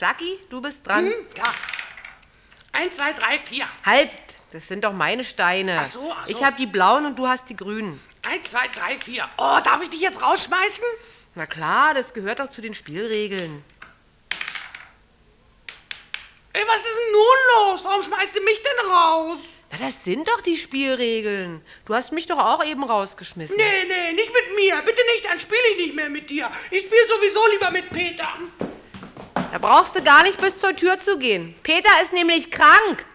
Schlacki, du bist dran. Ja. 1, 2, 3, 4. Halt, das sind doch meine Steine. Ach so. Ich habe die blauen und du hast die grünen. 1, 2, 3, 4. Oh, darf ich dich jetzt rausschmeißen? Na klar, das gehört doch zu den Spielregeln. Ey, was ist denn nun los? Warum schmeißt du mich denn raus? Na, das sind doch die Spielregeln. Du hast mich doch auch eben rausgeschmissen. Nee, nicht mit mir. Bitte nicht, dann spiele ich nicht mehr mit dir. Ich spiele sowieso lieber mit Peter. Da brauchst du gar nicht bis zur Tür zu gehen. Peter ist nämlich krank.